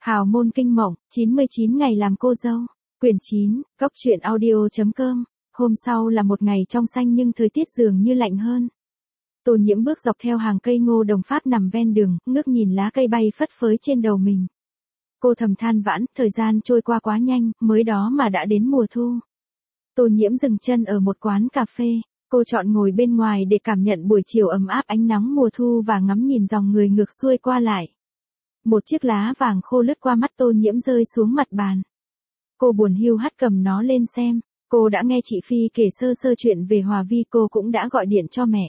Hào môn kinh mộng, 99 ngày làm cô dâu. Quyển 9, Cốc truyện audio.com. Hôm sau là một ngày trong xanh nhưng thời tiết dường như lạnh hơn. Tô Nhiễm bước dọc theo hàng cây ngô đồng Pháp nằm ven đường, ngước nhìn lá cây bay phất phới trên đầu mình. Cô thầm than vãn, thời gian trôi qua quá nhanh, mới đó mà đã đến mùa thu. Tô Nhiễm dừng chân ở một quán cà phê, cô chọn ngồi bên ngoài để cảm nhận buổi chiều ấm áp ánh nắng mùa thu và ngắm nhìn dòng người ngược xuôi qua lại. Một chiếc lá vàng khô lướt qua mắt Tô Nhiễm rơi xuống mặt bàn. Cô buồn hiu hắt cầm nó lên xem, cô đã nghe chị Phi kể sơ sơ chuyện về Hòa Vi, cô cũng đã gọi điện cho mẹ.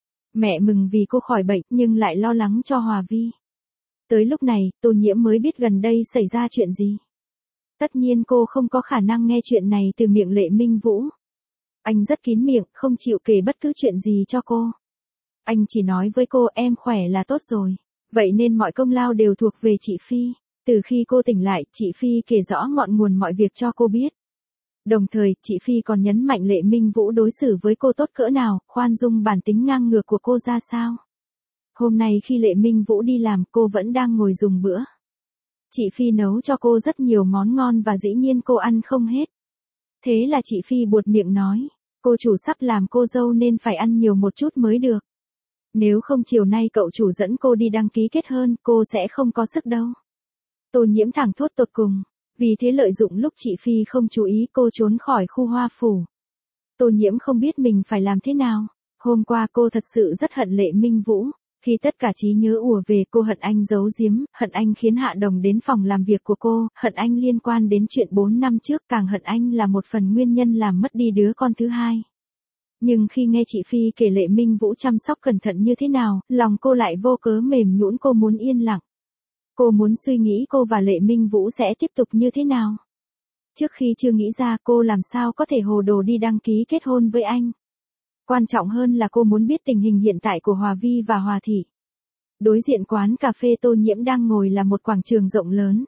Mẹ mừng vì cô khỏi bệnh nhưng lại lo lắng cho Hòa Vi. Tới lúc này, Tô Nhiễm mới biết gần đây xảy ra chuyện gì. Tất nhiên cô không có khả năng nghe chuyện này từ miệng Lệ Minh Vũ. Anh rất kín miệng, không chịu kể bất cứ chuyện gì cho cô. Anh chỉ nói với cô em khỏe là tốt rồi. Vậy nên mọi công lao đều thuộc về chị Phi. Từ khi cô tỉnh lại, chị Phi kể rõ ngọn nguồn mọi việc cho cô biết. Đồng thời, chị Phi còn nhấn mạnh Lệ Minh Vũ đối xử với cô tốt cỡ nào, khoan dung bản tính ngang ngược của cô ra sao. Hôm nay khi Lệ Minh Vũ đi làm, cô vẫn đang ngồi dùng bữa. Chị Phi nấu cho cô rất nhiều món ngon và dĩ nhiên cô ăn không hết. Thế là chị Phi buột miệng nói, cô chủ sắp làm cô dâu nên phải ăn nhiều một chút mới được. Nếu không chiều nay cậu chủ dẫn cô đi đăng ký kết hôn, cô sẽ không có sức đâu. Tô Nhiễm thẳng thốt tột cùng. Vì thế lợi dụng lúc chị Phi không chú ý, cô trốn khỏi khu hoa phủ. Tô Nhiễm không biết mình phải làm thế nào. Hôm qua cô thật sự rất hận Lệ Minh Vũ. Khi tất cả trí nhớ ùa về, cô hận anh giấu giếm, hận anh khiến Hạ Đồng đến phòng làm việc của cô, hận anh liên quan đến chuyện 4 năm trước, càng hận anh là một phần nguyên nhân làm mất đi đứa con thứ hai. Nhưng khi nghe chị Phi kể Lệ Minh Vũ chăm sóc cẩn thận như thế nào, lòng cô lại vô cớ mềm nhũn, cô muốn yên lặng. Cô muốn suy nghĩ cô và Lệ Minh Vũ sẽ tiếp tục như thế nào. Trước khi chưa nghĩ ra, cô làm sao có thể hồ đồ đi đăng ký kết hôn với anh. Quan trọng hơn là cô muốn biết tình hình hiện tại của Hòa Vi và Hòa Thị. Đối diện quán cà phê Tô Nhiễm đang ngồi là một quảng trường rộng lớn.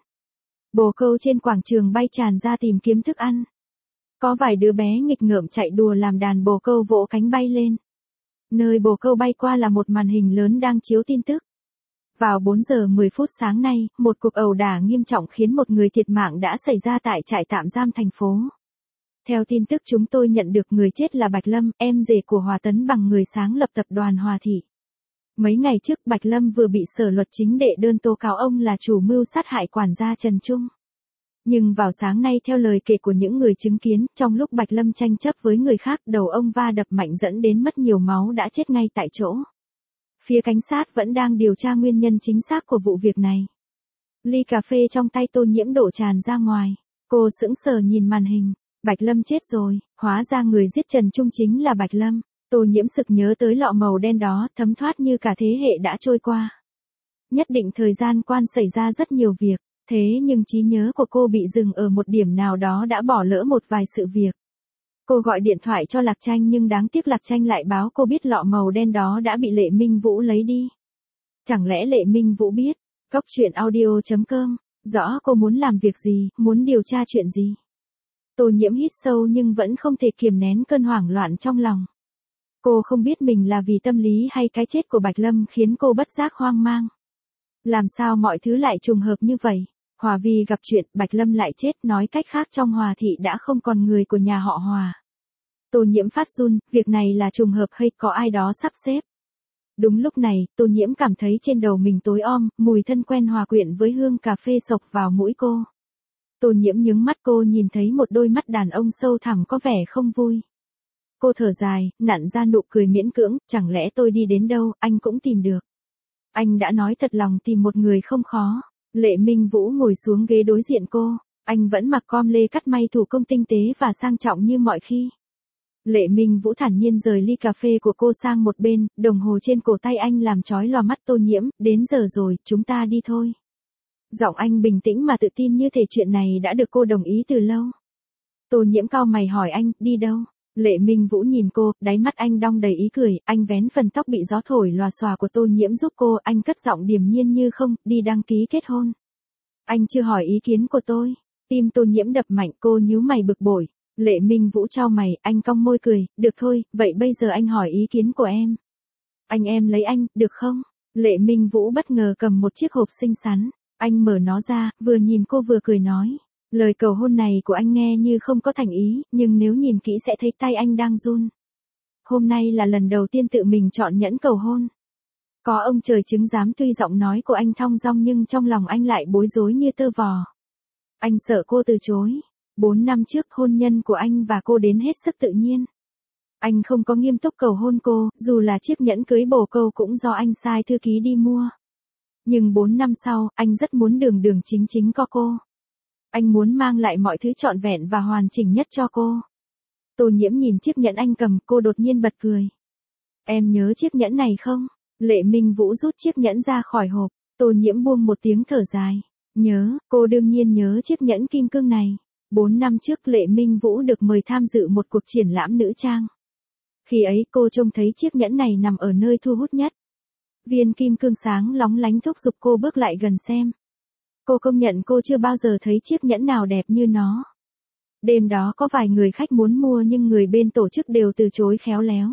Bồ câu trên quảng trường bay tràn ra tìm kiếm thức ăn. Có vài đứa bé nghịch ngợm chạy đùa làm đàn bồ câu vỗ cánh bay lên. Nơi bồ câu bay qua là một màn hình lớn đang chiếu tin tức. Vào 4 giờ 10 phút sáng nay, một cuộc ẩu đả nghiêm trọng khiến một người thiệt mạng đã xảy ra tại trại tạm giam thành phố. Theo tin tức chúng tôi nhận được, người chết là Bạch Lâm, em rể của Hòa Tấn Bằng, người sáng lập tập đoàn Hòa Thị. Mấy ngày trước Bạch Lâm vừa bị Sở Luật Chính đệ đơn tố cáo ông là chủ mưu sát hại quản gia Trần Trung. Nhưng vào sáng nay, theo lời kể của những người chứng kiến, trong lúc Bạch Lâm tranh chấp với người khác, đầu ông va đập mạnh dẫn đến mất nhiều máu, đã chết ngay tại chỗ. Phía cảnh sát vẫn đang điều tra nguyên nhân chính xác của vụ việc này. Ly cà phê trong tay Tô Nhiễm đổ tràn ra ngoài. Cô sững sờ nhìn màn hình. Bạch Lâm chết rồi, hóa ra người giết Trần Trung chính là Bạch Lâm. Tô Nhiễm sực nhớ tới lọ màu đen đó, thấm thoát như cả thế hệ đã trôi qua. Nhất định thời gian quan xảy ra rất nhiều việc, thế nhưng trí nhớ của cô bị dừng ở một điểm nào đó, đã bỏ lỡ một vài sự việc. Cô gọi điện thoại cho Lạc Tranh nhưng đáng tiếc Lạc Tranh lại báo cô biết lọ màu đen đó đã bị Lệ Minh Vũ lấy đi. Chẳng lẽ Lệ Minh Vũ biết? Cốc truyện audio.com. Rõ cô muốn làm việc gì, muốn điều tra chuyện gì. Tô Nhiễm hít sâu nhưng vẫn không thể kiềm nén cơn hoảng loạn trong lòng. Cô không biết mình là vì tâm lý hay cái chết của Bạch Lâm khiến cô bất giác hoang mang. Làm sao mọi thứ lại trùng hợp như vậy? Hòa Vi gặp chuyện, Bạch Lâm lại chết, nói cách khác trong Hòa Thị đã không còn người của nhà họ Hòa. Tô Nhiễm phát run, việc này là trùng hợp hay có ai đó sắp xếp? Đúng lúc này, Tô Nhiễm cảm thấy trên đầu mình tối om, mùi thân quen hòa quyện với hương cà phê xộc vào mũi cô. Tô Nhiễm nhướng mắt, cô nhìn thấy một đôi mắt đàn ông sâu thẳm có vẻ không vui. Cô thở dài, nặn ra nụ cười miễn cưỡng, chẳng lẽ tôi đi đến đâu, anh cũng tìm được. Anh đã nói thật lòng tìm một người không khó. Lệ Minh Vũ ngồi xuống ghế đối diện cô, anh vẫn mặc com lê cắt may thủ công tinh tế và sang trọng như mọi khi. Lệ Minh Vũ thản nhiên rời ly cà phê của cô sang một bên, đồng hồ trên cổ tay anh làm chói lòa mắt Tô Nhiễm, đến giờ rồi, chúng ta đi thôi. Giọng anh bình tĩnh mà tự tin như thể chuyện này đã được cô đồng ý từ lâu. Tô Nhiễm cau mày hỏi anh, đi đâu? Lệ Minh Vũ nhìn cô, đáy mắt anh đong đầy ý cười, anh vén phần tóc bị gió thổi lòa xòa của Tô Nhiễm giúp cô, anh cất giọng điềm nhiên như không, đi đăng ký kết hôn. Anh chưa hỏi ý kiến của tôi. Tim Tô Nhiễm đập mạnh, cô nhíu mày bực bội. Lệ Minh Vũ chau mày, anh cong môi cười, được thôi, vậy bây giờ anh hỏi ý kiến của em. Em lấy anh, được không? Lệ Minh Vũ bất ngờ cầm một chiếc hộp xinh xắn. Anh mở nó ra, vừa nhìn cô vừa cười nói. Lời cầu hôn này của anh nghe như không có thành ý, nhưng nếu nhìn kỹ sẽ thấy tay anh đang run. Hôm nay là lần đầu tiên tự mình chọn nhẫn cầu hôn. Có ông trời chứng giám, tuy giọng nói của anh thong dong nhưng trong lòng anh lại bối rối như tơ vò. Anh sợ cô từ chối. 4 năm trước hôn nhân của anh và cô đến hết sức tự nhiên. Anh không có nghiêm túc cầu hôn cô, dù là chiếc nhẫn cưới bồ câu cũng do anh sai thư ký đi mua. Nhưng 4 năm sau, anh rất muốn đường đường chính chính có cô. Anh muốn mang lại mọi thứ trọn vẹn và hoàn chỉnh nhất cho cô. Tô Nhiễm nhìn chiếc nhẫn anh cầm, cô đột nhiên bật cười. Em nhớ chiếc nhẫn này không? Lệ Minh Vũ rút chiếc nhẫn ra khỏi hộp, Tô Nhiễm buông một tiếng thở dài. Nhớ, cô đương nhiên nhớ chiếc nhẫn kim cương này. 4 năm trước Lệ Minh Vũ được mời tham dự một cuộc triển lãm nữ trang. Khi ấy cô trông thấy chiếc nhẫn này nằm ở nơi thu hút nhất. Viên kim cương sáng lóng lánh thúc giục cô bước lại gần xem. Cô công nhận cô chưa bao giờ thấy chiếc nhẫn nào đẹp như nó. Đêm đó có vài người khách muốn mua nhưng người bên tổ chức đều từ chối khéo léo.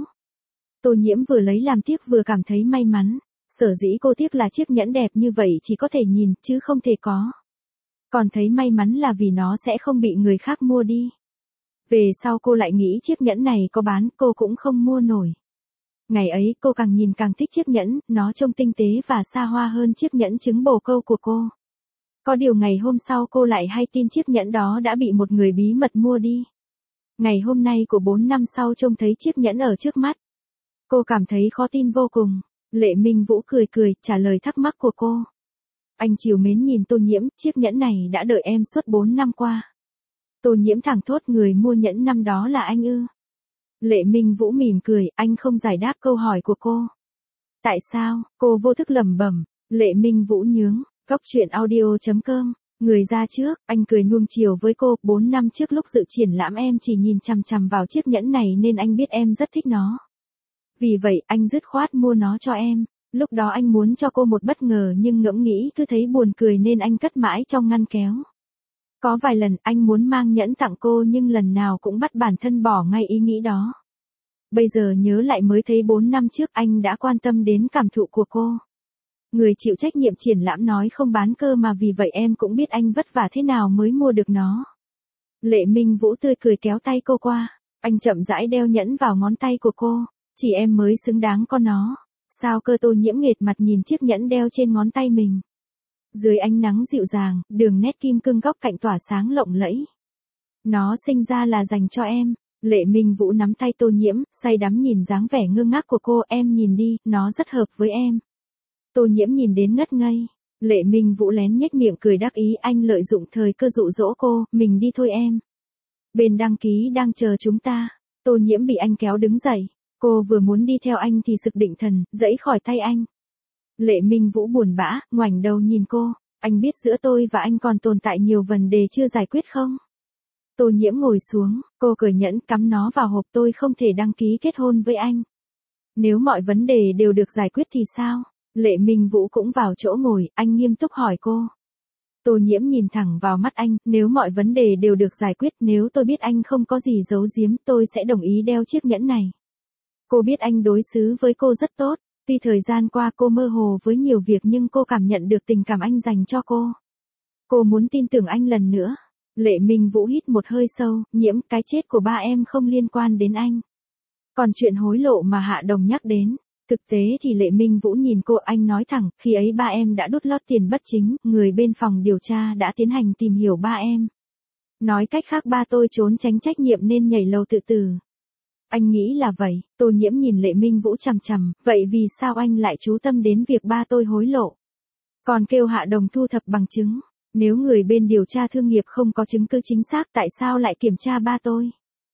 Tô Nhiễm vừa lấy làm tiếc vừa cảm thấy may mắn. Sở dĩ cô tiếc là chiếc nhẫn đẹp như vậy chỉ có thể nhìn chứ không thể có. Còn thấy may mắn là vì nó sẽ không bị người khác mua đi. Về sau cô lại nghĩ chiếc nhẫn này có bán cô cũng không mua nổi. Ngày ấy cô càng nhìn càng thích chiếc nhẫn, nó trông tinh tế và xa hoa hơn chiếc nhẫn trứng bồ câu của cô. Có điều ngày hôm sau cô lại hay tin chiếc nhẫn đó đã bị một người bí mật mua đi. Ngày hôm nay của 4 năm sau trông thấy chiếc nhẫn ở trước mắt. Cô cảm thấy khó tin vô cùng. Lệ Minh Vũ cười cười trả lời thắc mắc của cô. Anh trìu mến nhìn Tô Nhiễm, chiếc nhẫn này đã đợi em suốt 4 năm qua. Tô Nhiễm thẳng thốt, người mua nhẫn năm đó là anh ư? Lệ Minh Vũ mỉm cười, anh không giải đáp câu hỏi của cô. Tại sao? Cô vô thức lẩm bẩm. Lệ Minh Vũ nhướng, goctruyện.audio.com, người ra trước, anh cười nuông chiều với cô, 4 năm trước lúc dự triển lãm em chỉ nhìn chằm chằm vào chiếc nhẫn này nên anh biết em rất thích nó. Vì vậy, anh dứt khoát mua nó cho em. Lúc đó anh muốn cho cô một bất ngờ nhưng ngẫm nghĩ cứ thấy buồn cười nên anh cất mãi trong ngăn kéo. Có vài lần anh muốn mang nhẫn tặng cô nhưng lần nào cũng bắt bản thân bỏ ngay ý nghĩ đó. Bây giờ nhớ lại mới thấy 4 năm trước anh đã quan tâm đến cảm thụ của cô. Người chịu trách nhiệm triển lãm nói không bán cơ mà vì vậy em cũng biết anh vất vả thế nào mới mua được nó. Lệ Minh Vũ tươi cười kéo tay cô qua. Anh chậm rãi đeo nhẫn vào ngón tay của cô. Chỉ em mới xứng đáng có nó. Sao cơ? Tô Nhiễm nghệt mặt nhìn chiếc nhẫn đeo trên ngón tay mình. Dưới ánh nắng dịu dàng, đường nét kim cương góc cạnh tỏa sáng lộng lẫy. Nó sinh ra là dành cho em. Lệ Minh Vũ nắm tay Tô Nhiễm, say đắm nhìn dáng vẻ ngơ ngác của cô. Em nhìn đi, nó rất hợp với em. Tô Nhiễm nhìn đến ngất ngây. Lệ Minh Vũ lén nhếch miệng cười đắc ý, anh lợi dụng thời cơ dụ dỗ cô, mình đi thôi em. Bên đăng ký đang chờ chúng ta. Tô Nhiễm bị anh kéo đứng dậy. Cô vừa muốn đi theo anh thì sực định thần, giãy khỏi tay anh. Lệ Minh Vũ buồn bã, ngoảnh đầu nhìn cô. Anh biết giữa tôi và anh còn tồn tại nhiều vấn đề chưa giải quyết không? Tô Nhiễm ngồi xuống, cô cởi nhẫn cắm nó vào hộp. Tôi không thể đăng ký kết hôn với anh. Nếu mọi vấn đề đều được giải quyết thì sao? Lệ Minh Vũ cũng vào chỗ ngồi, anh nghiêm túc hỏi cô. Tô Nhiễm nhìn thẳng vào mắt anh, nếu mọi vấn đề đều được giải quyết, nếu tôi biết anh không có gì giấu giếm, tôi sẽ đồng ý đeo chiếc nhẫn này. Cô biết anh đối xử với cô rất tốt, tuy thời gian qua cô mơ hồ với nhiều việc nhưng cô cảm nhận được tình cảm anh dành cho cô. Cô muốn tin tưởng anh lần nữa. Lệ Minh Vũ hít một hơi sâu, Nhiễm, cái chết của ba em không liên quan đến anh. Còn chuyện hối lộ mà Hạ Đồng nhắc đến. Thực tế thì Lệ Minh Vũ nhìn cô, anh nói thẳng, khi ấy ba em đã đút lót tiền bất chính, người bên phòng điều tra đã tiến hành tìm hiểu ba em. Nói cách khác ba tôi trốn tránh trách nhiệm nên nhảy lầu tự tử. Anh nghĩ là vậy. Tô Nhiễm nhìn Lệ Minh Vũ chằm chằm, vậy vì sao anh lại chú tâm đến việc ba tôi hối lộ? Còn kêu Hạ Đồng thu thập bằng chứng. Nếu người bên điều tra thương nghiệp không có chứng cứ chính xác tại sao lại kiểm tra ba tôi?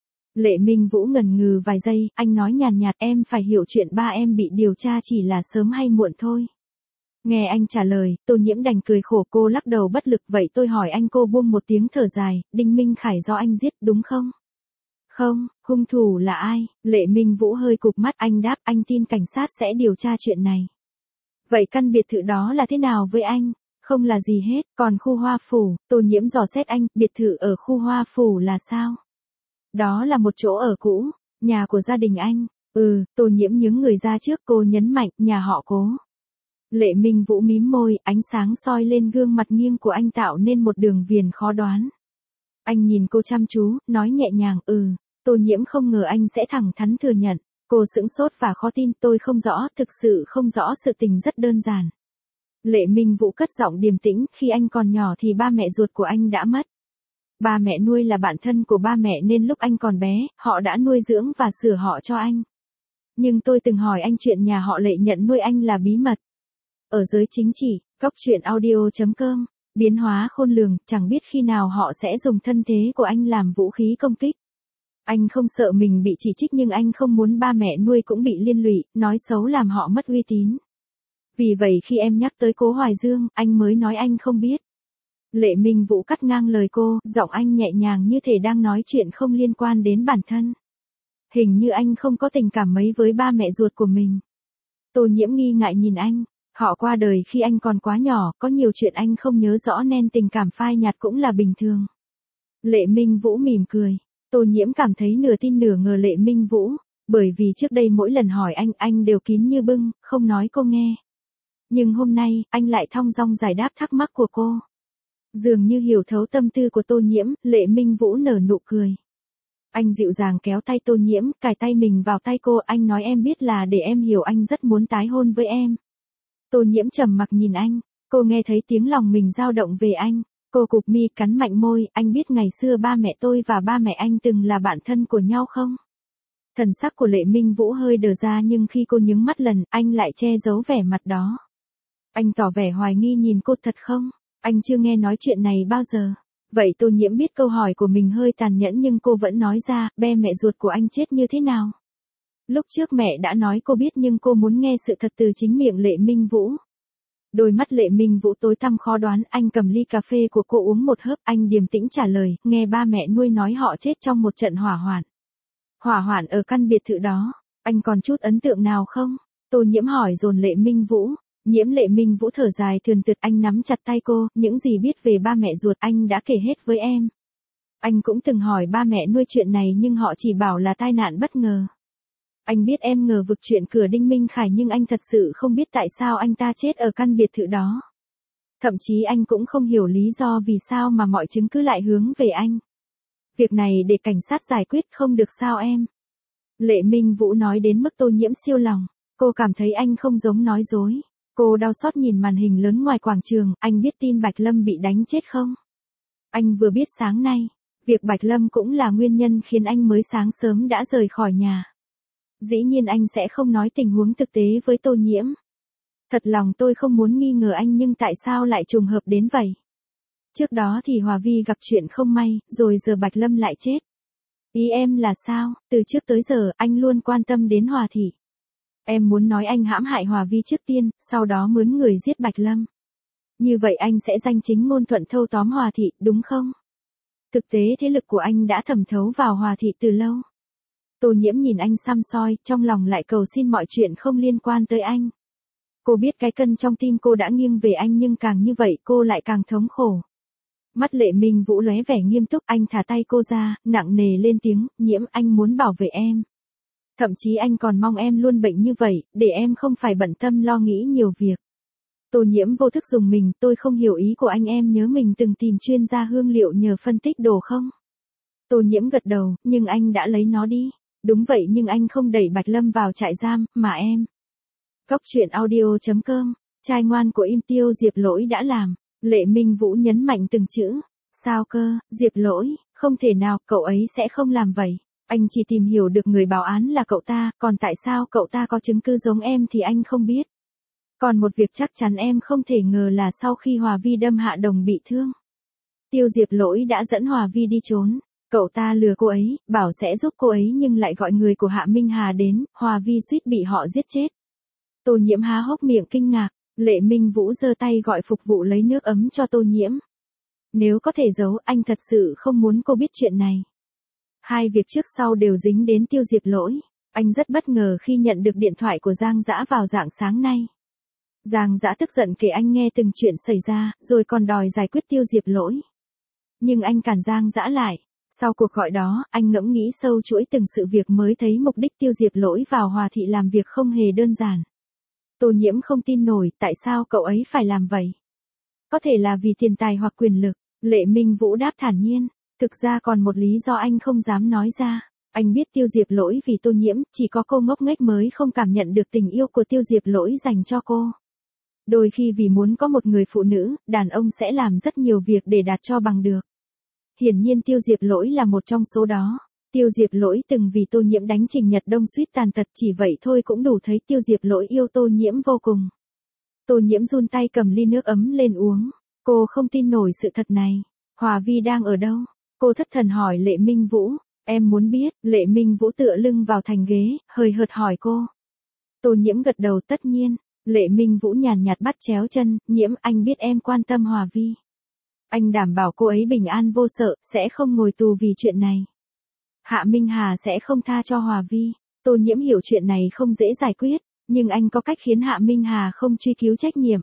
Lệ Minh Vũ ngần ngừ vài giây, anh nói nhàn nhạt, em phải hiểu chuyện ba em bị điều tra chỉ là sớm hay muộn thôi. Nghe anh trả lời, Tô Nhiễm đành cười khổ, cô lắc đầu bất lực. Vậy tôi hỏi anh, cô buông một tiếng thở dài, Đinh Minh Khải do anh giết đúng không? Không, hung thủ là ai? Lệ Minh Vũ hơi cụp mắt, anh đáp, anh tin cảnh sát sẽ điều tra chuyện này. Vậy căn biệt thự đó là thế nào với anh? Không là gì hết, còn khu Hoa Phủ, Tô Nhiễm dò xét anh, biệt thự ở khu Hoa Phủ là sao? Đó là một chỗ ở cũ, nhà của gia đình anh. Tô Nhiễm nhướng người ra trước, cô nhấn mạnh, nhà họ Cố. Lệ Minh Vũ mím môi, ánh sáng soi lên gương mặt nghiêng của anh tạo nên một đường viền khó đoán. Anh nhìn cô chăm chú, nói nhẹ nhàng, Tô Nhiễm không ngờ anh sẽ thẳng thắn thừa nhận. Cô sững sốt và khó tin, tôi không rõ, thực sự không rõ, sự tình rất đơn giản. Lệ Minh Vũ cất giọng điềm tĩnh, khi anh còn nhỏ thì ba mẹ ruột của anh đã mất. Ba mẹ nuôi là bạn thân của ba mẹ nên lúc anh còn bé, họ đã nuôi dưỡng và sửa họ cho anh. Nhưng tôi từng hỏi anh chuyện nhà họ Lệ nhận nuôi anh là bí mật. Ở giới chính trị, coctruyện.audio.com, biến hóa khôn lường, chẳng biết khi nào họ sẽ dùng thân thế của anh làm vũ khí công kích. Anh không sợ mình bị chỉ trích nhưng anh không muốn ba mẹ nuôi cũng bị liên lụy, nói xấu làm họ mất uy tín. Vì vậy khi em nhắc tới Cố Hoài Dương, anh mới nói anh không biết. Lệ Minh Vũ cắt ngang lời cô, giọng anh nhẹ nhàng như thể đang nói chuyện không liên quan đến bản thân. Hình như anh không có tình cảm mấy với ba mẹ ruột của mình. Tô Nhiễm nghi ngại nhìn anh. Họ qua đời khi anh còn quá nhỏ, có nhiều chuyện anh không nhớ rõ nên tình cảm phai nhạt cũng là bình thường. Lệ Minh Vũ mỉm cười. Tô Nhiễm cảm thấy nửa tin nửa ngờ Lệ Minh Vũ, bởi vì trước đây mỗi lần hỏi anh đều kín như bưng, không nói cô nghe. Nhưng hôm nay, anh lại thong dong giải đáp thắc mắc của cô. Dường như hiểu thấu tâm tư của Tô Nhiễm, Lệ Minh Vũ nở nụ cười. Anh dịu dàng kéo tay Tô Nhiễm, cài tay mình vào tay cô, anh nói em biết là để em hiểu anh rất muốn tái hôn với em. Tô Nhiễm trầm mặc nhìn anh, cô nghe thấy tiếng lòng mình dao động về anh. Cô cụp mi cắn mạnh môi, anh biết ngày xưa ba mẹ tôi và ba mẹ anh từng là bạn thân của nhau không? Thần sắc của Lệ Minh Vũ hơi đờ ra nhưng khi cô nhướng mắt lần, anh lại che giấu vẻ mặt đó. Anh tỏ vẻ hoài nghi nhìn cô, thật không? Anh chưa nghe nói chuyện này bao giờ. Vậy Tô Nhiễm biết câu hỏi của mình hơi tàn nhẫn nhưng cô vẫn nói ra, ba mẹ ruột của anh chết như thế nào? Lúc trước mẹ đã nói cô biết nhưng cô muốn nghe sự thật từ chính miệng Lệ Minh Vũ. Đôi mắt Lệ Minh Vũ tối tăm khó đoán, anh cầm ly cà phê của cô uống một hớp, anh điềm tĩnh trả lời, nghe ba mẹ nuôi nói họ chết trong một trận hỏa hoạn. Hỏa hoạn ở căn biệt thự đó, anh còn chút ấn tượng nào không? Tô Nhiễm hỏi dồn Lệ Minh Vũ. Lệ Minh Vũ thở dài thườn thượt, anh nắm chặt tay cô, những gì biết về ba mẹ ruột anh đã kể hết với em. Anh cũng từng hỏi ba mẹ nuôi chuyện này nhưng họ chỉ bảo là tai nạn bất ngờ. Anh biết em ngờ vực chuyện cửa Đinh Minh Khải nhưng anh thật sự không biết tại sao anh ta chết ở căn biệt thự đó. Thậm chí anh cũng không hiểu lý do vì sao mà mọi chứng cứ lại hướng về anh. Việc này để cảnh sát giải quyết không được sao em? Lệ Minh Vũ nói đến mức Tô Nhiễm siêu lòng. Cô cảm thấy anh không giống nói dối. Cô đau xót nhìn màn hình lớn ngoài quảng trường, anh biết tin Bạch Lâm bị đánh chết không? Anh vừa biết sáng nay. Việc Bạch Lâm cũng là nguyên nhân khiến anh mới sáng sớm đã rời khỏi nhà. Dĩ nhiên anh sẽ không nói tình huống thực tế với Tô Nhiễm. Thật lòng tôi không muốn nghi ngờ anh nhưng tại sao lại trùng hợp đến vậy? Trước đó thì Hòa Vi gặp chuyện không may, rồi giờ Bạch Lâm lại chết. Ý em là sao? Từ trước tới giờ anh luôn quan tâm đến Hòa Thị. Em muốn nói anh hãm hại Hòa Vi trước tiên, sau đó mướn người giết Bạch Lâm. Như vậy anh sẽ danh chính ngôn thuận thâu tóm Hòa Thị, đúng không? Thực tế thế lực của anh đã thẩm thấu vào Hòa Thị từ lâu. Tô Nhiễm nhìn anh săm soi, trong lòng lại cầu xin mọi chuyện không liên quan tới anh. Cô biết cái cân trong tim cô đã nghiêng về anh nhưng càng như vậy cô lại càng thống khổ. Mắt Lệ Minh Vũ lóe vẻ nghiêm túc, anh thả tay cô ra, nặng nề lên tiếng, Nhiễm, anh muốn bảo vệ em. Thậm chí anh còn mong em luôn bệnh như vậy, để em không phải bận tâm lo nghĩ nhiều việc. Tô Nhiễm vô thức dùng mình, tôi không hiểu ý của anh, em nhớ mình từng tìm chuyên gia hương liệu nhờ phân tích đồ không? Tô Nhiễm gật đầu, nhưng anh đã lấy nó đi. Đúng vậy nhưng anh không đẩy Bạch Lâm vào trại giam, mà em. Coctruyện.audio.com, trai ngoan của Im Tiêu Diệp Lỗi đã làm. Lệ Minh Vũ nhấn mạnh từng chữ. Sao cơ, Diệp Lỗi, không thể nào, cậu ấy sẽ không làm vậy. Anh chỉ tìm hiểu được người báo án là cậu ta, còn tại sao cậu ta có chứng cứ giống em thì anh không biết. Còn một việc chắc chắn em không thể ngờ là sau khi Hòa Vi đâm Hạ Đồng bị thương, Tiêu Diệp Lỗi đã dẫn Hòa Vi đi trốn. Cậu ta lừa cô ấy, bảo sẽ giúp cô ấy nhưng lại gọi người của Hạ Minh Hà đến, Hòa Vi suýt bị họ giết chết. Tô Nhiễm há hốc miệng kinh ngạc, Lệ Minh Vũ giơ tay gọi phục vụ lấy nước ấm cho Tô Nhiễm. Nếu có thể giấu, anh thật sự không muốn cô biết chuyện này. Hai việc trước sau đều dính đến Tiêu Diệp Lỗi. Anh rất bất ngờ khi nhận được điện thoại của Giang Dã vào rạng sáng nay. Giang Dã tức giận kể anh nghe từng chuyện xảy ra, rồi còn đòi giải quyết Tiêu Diệp Lỗi. Nhưng anh cản Giang Dã lại. Sau cuộc gọi đó, anh ngẫm nghĩ sâu chuỗi từng sự việc mới thấy mục đích Tiêu Diệp Lỗi vào Hòa Thị làm việc không hề đơn giản. Tô Nhiễm không tin nổi, tại sao cậu ấy phải làm vậy? Có thể là vì tiền tài hoặc quyền lực. Lệ Minh Vũ đáp thản nhiên. Thực ra còn một lý do anh không dám nói ra. Anh biết Tiêu Diệp Lỗi vì Tô Nhiễm, chỉ có cô ngốc nghếch mới không cảm nhận được tình yêu của Tiêu Diệp Lỗi dành cho cô. Đôi khi vì muốn có một người phụ nữ, đàn ông sẽ làm rất nhiều việc để đạt cho bằng được. Hiển nhiên Tiêu Diệp Lỗi là một trong số đó. Tiêu Diệp Lỗi từng vì Tô Nhiễm đánh Trình Nhật Đông suýt tàn tật, chỉ vậy thôi cũng đủ thấy Tiêu Diệp Lỗi yêu Tô Nhiễm vô cùng. Tô Nhiễm run tay cầm ly nước ấm lên uống. Cô không tin nổi sự thật này. Hòa Vi đang ở đâu? Cô thất thần hỏi Lệ Minh Vũ. Em muốn biết. Lệ Minh Vũ tựa lưng vào thành ghế, hời hợt hỏi cô. Tô Nhiễm gật đầu tất nhiên. Lệ Minh Vũ nhàn nhạt bắt chéo chân. Nhiễm, anh biết em quan tâm Hòa Vi. Anh đảm bảo cô ấy bình an vô sợ, sẽ không ngồi tù vì chuyện này. Hạ Minh Hà sẽ không tha cho Hòa Vi. Tô Nhiễm hiểu chuyện này không dễ giải quyết, nhưng anh có cách khiến Hạ Minh Hà không truy cứu trách nhiệm.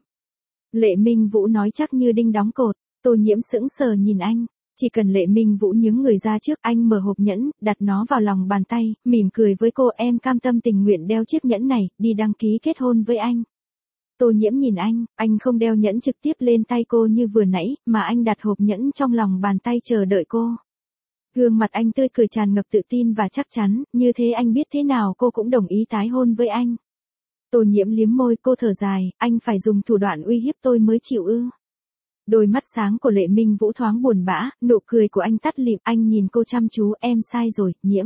Lệ Minh Vũ nói chắc như đinh đóng cột. Tô Nhiễm sững sờ nhìn anh. Chỉ cần Lệ Minh Vũ nhướng người ra trước, anh mở hộp nhẫn, đặt nó vào lòng bàn tay, mỉm cười với cô. Em cam tâm tình nguyện đeo chiếc nhẫn này, đi đăng ký kết hôn với anh. Tô Nhiễm nhìn anh không đeo nhẫn trực tiếp lên tay cô như vừa nãy, mà anh đặt hộp nhẫn trong lòng bàn tay chờ đợi cô. Gương mặt anh tươi cười tràn ngập tự tin và chắc chắn, như thế anh biết thế nào cô cũng đồng ý tái hôn với anh. Tô Nhiễm liếm môi, cô thở dài, anh phải dùng thủ đoạn uy hiếp tôi mới chịu ư? Đôi mắt sáng của Lệ Minh Vũ thoáng buồn bã, nụ cười của anh tắt lịm, anh nhìn cô chăm chú. Em sai rồi, Nhiễm.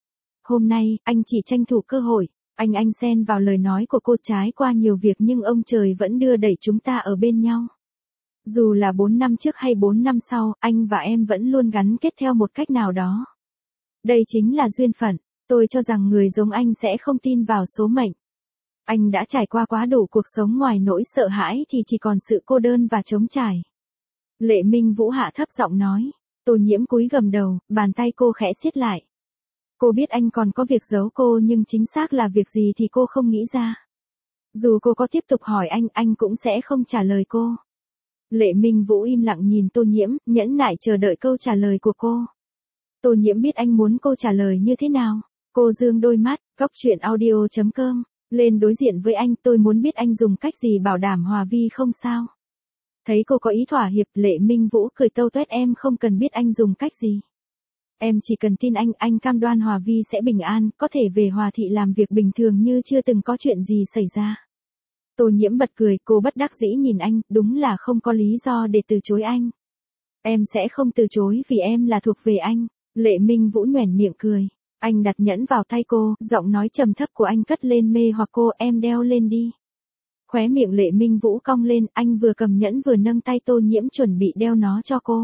Hôm nay, anh chỉ tranh thủ cơ hội. Anh xen vào lời nói của cô, trái qua nhiều việc nhưng ông trời vẫn đưa đẩy chúng ta ở bên nhau. Dù là 4 năm trước hay 4 năm sau, anh và em vẫn luôn gắn kết theo một cách nào đó. Đây chính là duyên phận. Tôi cho rằng người giống anh sẽ không tin vào số mệnh. Anh đã trải qua quá đủ cuộc sống, ngoài nỗi sợ hãi thì chỉ còn sự cô đơn và trống trải. Lệ Minh Vũ hạ thấp giọng nói. Tô Nhiễm cúi gằm đầu, bàn tay cô khẽ siết lại. Cô biết anh còn có việc giấu cô, nhưng chính xác là việc gì thì cô không nghĩ ra. Dù cô có tiếp tục hỏi anh cũng sẽ không trả lời cô. Lệ Minh Vũ im lặng nhìn Tô Nhiễm, nhẫn nại chờ đợi câu trả lời của cô. Tô Nhiễm biết anh muốn cô trả lời như thế nào. Cô dương đôi mắt, goctruyện.audio.com, lên đối diện với anh. Tôi muốn biết anh dùng cách gì bảo đảm Hòa Vi không sao. Thấy cô có ý thỏa hiệp, Lệ Minh Vũ cười tâu tuét. Em không cần biết anh dùng cách gì. Em chỉ cần tin anh cam đoan Hòa Vi sẽ bình an, có thể về Hòa thị làm việc bình thường như chưa từng có chuyện gì xảy ra. Tô Nhiễm bật cười, cô bất đắc dĩ nhìn anh, đúng là không có lý do để từ chối anh. Em sẽ không từ chối vì em là thuộc về anh. Lệ Minh Vũ nhoẻn miệng cười. Anh đặt nhẫn vào tay cô, giọng nói trầm thấp của anh cất lên mê hoặc cô. Em đeo lên đi. Khóe miệng Lệ Minh Vũ cong lên, anh vừa cầm nhẫn vừa nâng tay Tô Nhiễm chuẩn bị đeo nó cho cô.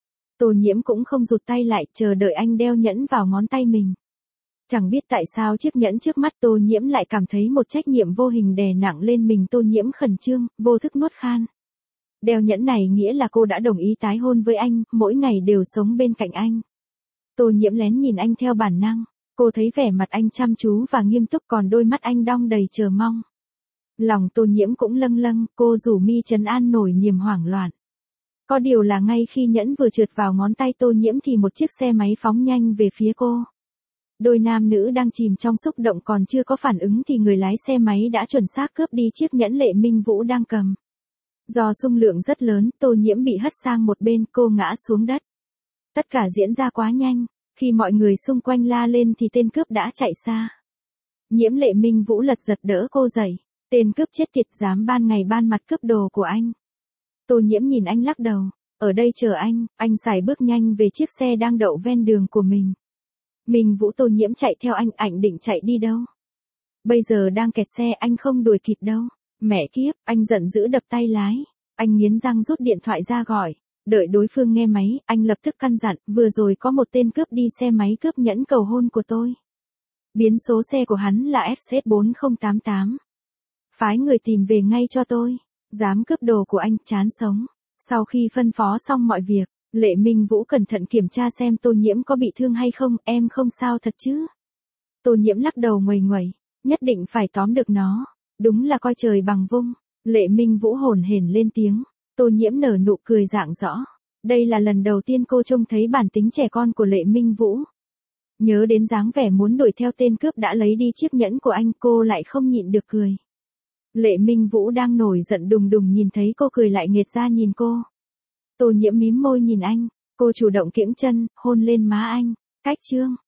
Tô Nhiễm cũng không rụt tay lại, chờ đợi anh đeo nhẫn vào ngón tay mình. Chẳng biết tại sao chiếc nhẫn trước mắt Tô Nhiễm lại cảm thấy một trách nhiệm vô hình đè nặng lên mình. Tô Nhiễm khẩn trương, vô thức nuốt khan. Đeo nhẫn này nghĩa là cô đã đồng ý tái hôn với anh, mỗi ngày đều sống bên cạnh anh. Tô Nhiễm lén nhìn anh theo bản năng. Cô thấy vẻ mặt anh chăm chú và nghiêm túc, còn đôi mắt anh đong đầy chờ mong. Lòng Tô Nhiễm cũng lâng lâng, cô rủ mi trấn an nổi niềm hoảng loạn. Có điều là ngay khi nhẫn vừa trượt vào ngón tay Tô Nhiễm thì một chiếc xe máy phóng nhanh về phía cô. Đôi nam nữ đang chìm trong xúc động còn chưa có phản ứng thì người lái xe máy đã chuẩn xác cướp đi chiếc nhẫn Lệ Minh Vũ đang cầm. Do xung lượng rất lớn, Tô Nhiễm bị hất sang một bên, cô ngã xuống đất. Tất cả diễn ra quá nhanh, khi mọi người xung quanh la lên thì tên cướp đã chạy xa. Nhiễm Lệ Minh Vũ lật giật đỡ cô dậy. Tên cướp chết tiệt, dám ban ngày ban mặt cướp đồ của anh. Tô Nhiễm nhìn anh lắc đầu. Ở đây chờ anh sải bước nhanh về chiếc xe đang đậu ven đường của mình. Minh Vũ. Tô Nhiễm chạy theo anh định chạy đi đâu? Bây giờ đang kẹt xe, anh không đuổi kịp đâu. Mẹ kiếp, anh giận dữ đập tay lái. Anh nghiến răng rút điện thoại ra gọi. Đợi đối phương nghe máy, anh lập tức căn dặn, vừa rồi có một tên cướp đi xe máy cướp nhẫn cầu hôn của tôi. Biến số xe của hắn là FZ4088. Phái người tìm về ngay cho tôi. Dám cướp đồ của anh, chán sống. Sau khi phân phó xong mọi việc, Lệ Minh Vũ cẩn thận kiểm tra xem Tô Nhiễm có bị thương hay không. Em không sao thật chứ? Tô Nhiễm lắc đầu nguầy nguẩy. Nhất định phải tóm được nó. Đúng là coi trời bằng vung. Lệ Minh Vũ hổn hển lên tiếng. Tô Nhiễm nở nụ cười rạng rõ. Đây là lần đầu tiên cô trông thấy bản tính trẻ con của Lệ Minh Vũ. Nhớ đến dáng vẻ muốn đuổi theo tên cướp đã lấy đi chiếc nhẫn của anh, cô lại không nhịn được cười. Lệ Minh Vũ đang nổi giận đùng đùng nhìn thấy cô cười lại nghệt ra nhìn cô. Tô Nhiễm mím môi nhìn anh, cô chủ động kiễng chân, hôn lên má anh. Cách chương.